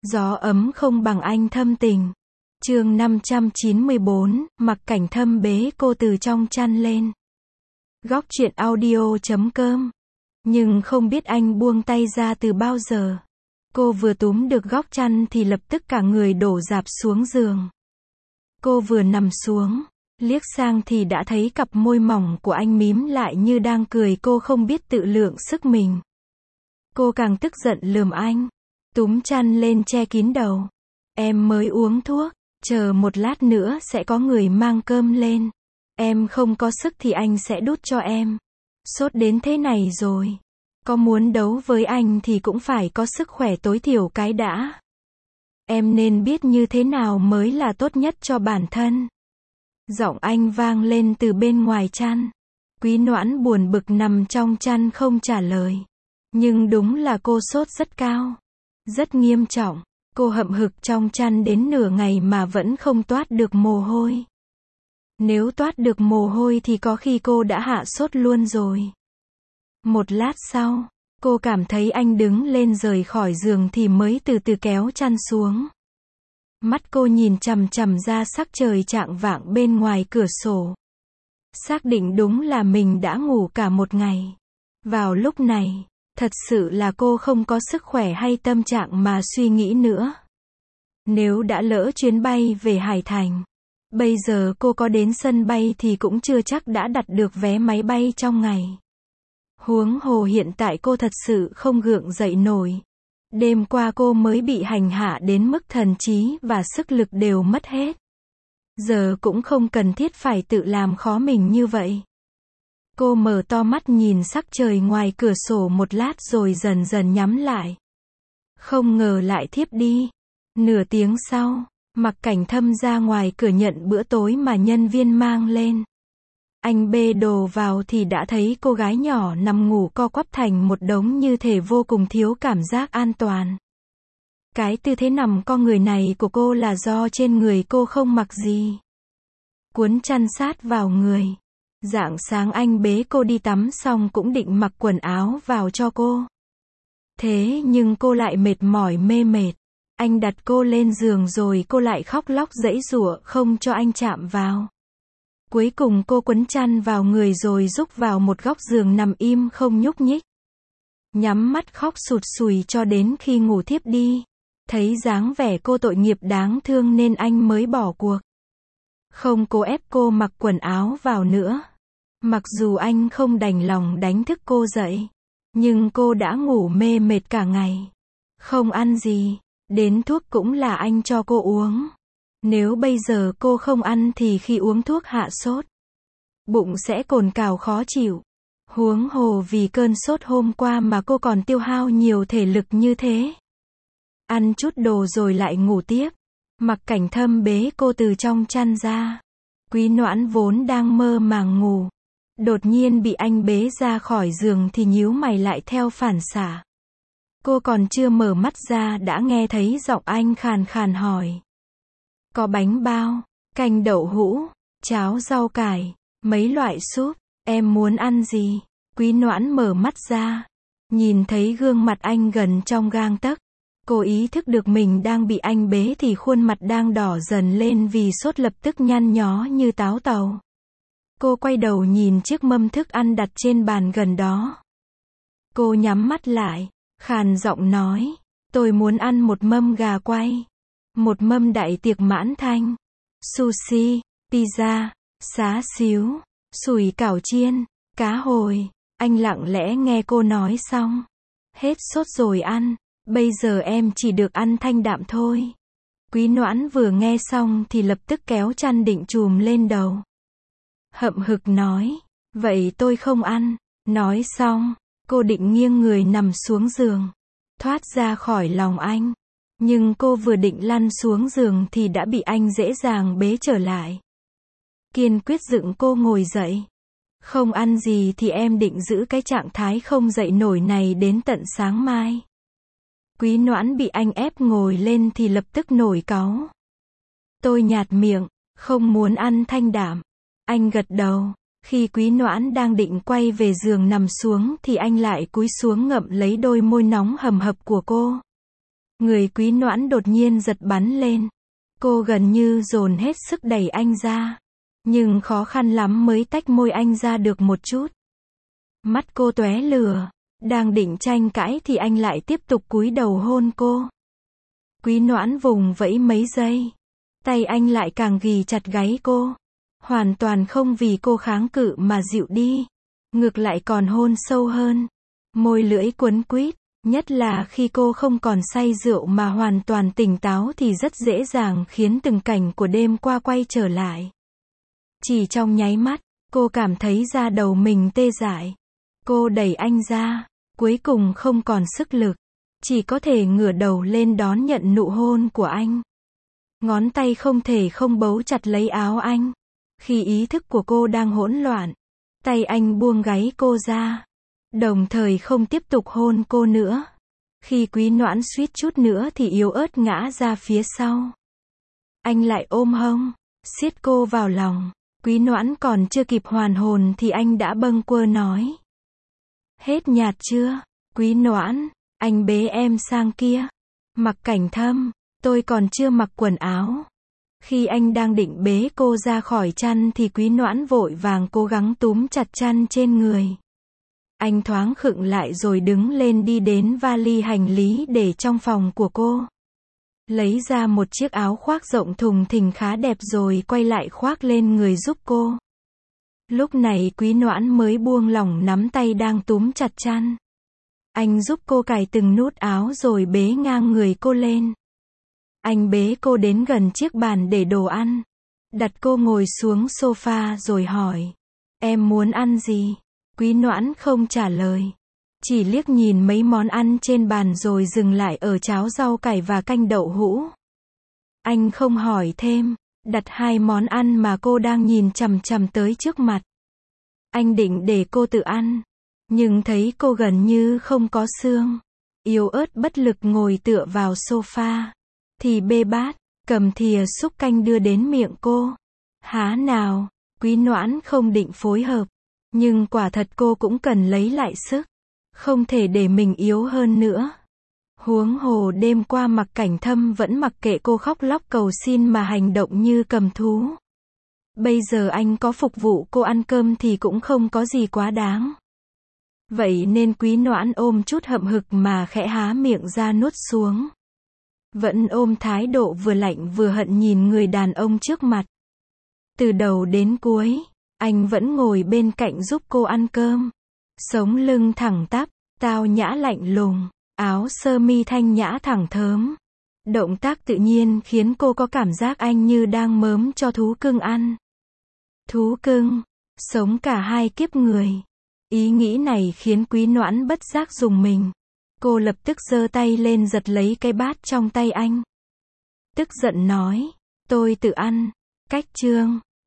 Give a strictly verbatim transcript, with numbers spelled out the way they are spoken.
Gió ấm không bằng anh thâm tình. Chương năm trăm chín mươi bốn, Mặc Cảnh Thâm bế cô từ trong chăn lên. Góc truyện audio chấm com. Nhưng không biết anh buông tay ra từ bao giờ. Cô vừa túm được góc chăn thì lập tức cả người đổ rạp xuống giường. Cô vừa nằm xuống, liếc sang thì đã thấy cặp môi mỏng của anh mím lại như đang cười, cô không biết tự lượng sức mình. Cô càng tức giận lườm anh, túm chăn lên che kín đầu. Em mới uống thuốc, chờ một lát nữa sẽ có người mang cơm lên. Em không có sức thì anh sẽ đút cho em. Sốt đến thế này rồi, có muốn đấu với anh thì cũng phải có sức khỏe tối thiểu cái đã. Em nên biết như thế nào mới là tốt nhất cho bản thân. Giọng anh vang lên từ bên ngoài chăn. Quý Noãn buồn bực nằm trong chăn không trả lời. Nhưng đúng là cô sốt rất cao, rất nghiêm trọng. Cô hậm hực trong chăn đến nửa ngày mà vẫn không toát được mồ hôi. Nếu toát được mồ hôi thì có khi cô đã hạ sốt luôn rồi. Một lát sau, cô cảm thấy anh đứng lên rời khỏi giường thì mới từ từ kéo chăn xuống. Mắt cô nhìn chằm chằm ra sắc trời chạng vạng bên ngoài cửa sổ. Xác định đúng là mình đã ngủ cả một ngày. Vào lúc này, thật sự là cô không có sức khỏe hay tâm trạng mà suy nghĩ nữa. Nếu đã lỡ chuyến bay về Hải Thành, bây giờ cô có đến sân bay thì cũng chưa chắc đã đặt được vé máy bay trong ngày. Huống hồ hiện tại cô thật sự không gượng dậy nổi. Đêm qua cô mới bị hành hạ đến mức thần trí và sức lực đều mất hết. Giờ cũng không cần thiết phải tự làm khó mình như vậy. Cô mở to mắt nhìn sắc trời ngoài cửa sổ một lát rồi dần dần nhắm lại. Không ngờ lại thiếp đi. Nửa tiếng sau, Mặc Cảnh Thâm ra ngoài cửa nhận bữa tối mà nhân viên mang lên. Anh bê đồ vào thì đã thấy cô gái nhỏ nằm ngủ co quắp thành một đống như thể vô cùng thiếu cảm giác an toàn. Cái tư thế nằm co người này của cô là do trên người cô không mặc gì. Cuốn chăn sát vào người. Rạng sáng anh bế cô đi tắm xong cũng định mặc quần áo vào cho cô. Thế nhưng cô lại mệt mỏi mê mệt. Anh đặt cô lên giường rồi cô lại khóc lóc giãy giụa không cho anh chạm vào. Cuối cùng cô quấn chăn vào người rồi rúc vào một góc giường nằm im không nhúc nhích. Nhắm mắt khóc sụt sùi cho đến khi ngủ thiếp đi. Thấy dáng vẻ cô tội nghiệp đáng thương nên anh mới bỏ cuộc. Không cố ép cô mặc quần áo vào nữa. Mặc dù anh không đành lòng đánh thức cô dậy, nhưng cô đã ngủ mê mệt cả ngày. Không ăn gì, đến thuốc cũng là anh cho cô uống. Nếu bây giờ cô không ăn thì khi uống thuốc hạ sốt, bụng sẽ cồn cào khó chịu. Huống hồ vì cơn sốt hôm qua mà cô còn tiêu hao nhiều thể lực như thế. Ăn chút đồ rồi lại ngủ tiếp. Mặc Cảnh Thâm bế cô từ trong chăn ra. Quý Noãn vốn đang mơ màng ngủ, đột nhiên bị anh bế ra khỏi giường thì nhíu mày lại theo phản xạ. Cô còn chưa mở mắt ra đã nghe thấy giọng anh khàn khàn hỏi. Có bánh bao, canh đậu hũ, cháo rau cải, mấy loại súp, em muốn ăn gì? Quý Noãn mở mắt ra, nhìn thấy gương mặt anh gần trong gang tấc. Cô ý thức được mình đang bị anh bế thì khuôn mặt đang đỏ dần lên vì sốt lập tức nhăn nhó như táo tàu. Cô quay đầu nhìn chiếc mâm thức ăn đặt trên bàn gần đó. Cô nhắm mắt lại, khàn giọng nói, tôi muốn ăn một mâm gà quay, một mâm đại tiệc mãn thanh, sushi, pizza, xá xíu, sủi cảo chiên, cá hồi. Anh lặng lẽ nghe cô nói xong. Hết sốt rồi ăn. Bây giờ em chỉ được ăn thanh đạm thôi. Quý Noãn vừa nghe xong thì lập tức kéo chăn định trùm lên đầu. Hậm hực nói, vậy tôi không ăn. Nói xong, cô định nghiêng người nằm xuống giường, thoát ra khỏi lòng anh. Nhưng cô vừa định lăn xuống giường thì đã bị anh dễ dàng bế trở lại. Kiên quyết dựng cô ngồi dậy. Không ăn gì thì em định giữ cái trạng thái không dậy nổi này đến tận sáng mai. Quý Noãn bị anh ép ngồi lên thì lập tức nổi cáu. Tôi nhạt miệng, không muốn ăn thanh đạm. Anh gật đầu. Khi Quý Noãn đang định quay về giường nằm xuống thì anh lại cúi xuống ngậm lấy đôi môi nóng hầm hập của cô. Người Quý Noãn đột nhiên giật bắn lên. Cô gần như dồn hết sức đẩy anh ra. Nhưng khó khăn lắm mới tách môi anh ra được một chút. Mắt cô tóe lửa. Đang định tranh cãi thì anh lại tiếp tục cúi đầu hôn cô. Quý Noãn vùng vẫy mấy giây. Tay anh lại càng ghì chặt gáy cô. Hoàn toàn không vì cô kháng cự mà dịu đi. Ngược lại còn hôn sâu hơn. Môi lưỡi quấn quýt. Nhất là khi cô không còn say rượu mà hoàn toàn tỉnh táo thì rất dễ dàng khiến từng cảnh của đêm qua quay trở lại. Chỉ trong nháy mắt, cô cảm thấy da đầu mình tê dại. Cô đẩy anh ra, cuối cùng không còn sức lực. Chỉ có thể ngửa đầu lên đón nhận nụ hôn của anh. Ngón tay không thể không bấu chặt lấy áo anh. Khi ý thức của cô đang hỗn loạn, tay anh buông gáy cô ra. Đồng thời không tiếp tục hôn cô nữa. Khi Quý Noãn suýt chút nữa thì yếu ớt ngã ra phía sau. Anh lại ôm hông, siết cô vào lòng. Quý Noãn còn chưa kịp hoàn hồn thì anh đã bâng quơ nói. Hết nhạt chưa? Quý Noãn, anh bế em sang kia. Mặc Cảnh Thâm, tôi còn chưa mặc quần áo. Khi anh đang định bế cô ra khỏi chăn thì Quý Noãn vội vàng cố gắng túm chặt chăn trên người. Anh thoáng khựng lại rồi đứng lên đi đến vali hành lý để trong phòng của cô. Lấy ra một chiếc áo khoác rộng thùng thình khá đẹp rồi quay lại khoác lên người giúp cô. Lúc này Quý Noãn mới buông lỏng nắm tay đang túm chặt chăn. Anh giúp cô cài từng nút áo rồi bế ngang người cô lên. Anh bế cô đến gần chiếc bàn để đồ ăn. Đặt cô ngồi xuống sofa rồi hỏi. Em muốn ăn gì? Quý Noãn không trả lời. Chỉ liếc nhìn mấy món ăn trên bàn rồi dừng lại ở cháo rau cải và canh đậu hũ. Anh không hỏi thêm. Đặt hai món ăn mà cô đang nhìn chằm chằm tới trước mặt. Anh định để cô tự ăn. Nhưng thấy cô gần như không có xương. Yếu ớt bất lực ngồi tựa vào sofa. Thì bê bát, cầm thìa xúc canh đưa đến miệng cô. Há nào, Quý Noãn không định phối hợp. Nhưng quả thật cô cũng cần lấy lại sức. Không thể để mình yếu hơn nữa. Huống hồ đêm qua Mặc Cảnh Thâm vẫn mặc kệ cô khóc lóc cầu xin mà hành động như cầm thú. Bây giờ anh có phục vụ cô ăn cơm thì cũng không có gì quá đáng. Vậy nên Quý Noãn ôm chút hậm hực mà khẽ há miệng ra nuốt xuống. Vẫn ôm thái độ vừa lạnh vừa hận nhìn người đàn ông trước mặt. Từ đầu đến cuối, anh vẫn ngồi bên cạnh giúp cô ăn cơm. Sống lưng thẳng tắp, tao nhã lạnh lùng, áo sơ mi thanh nhã thẳng thớm. Động tác tự nhiên khiến cô có cảm giác anh như đang mớm cho thú cưng ăn. Thú cưng, sống cả hai kiếp người. Ý nghĩ này khiến Quý Noãn bất giác rùng mình. Cô lập tức giơ tay lên giật lấy cái bát trong tay anh. Tức giận nói, tôi tự ăn. Cách chương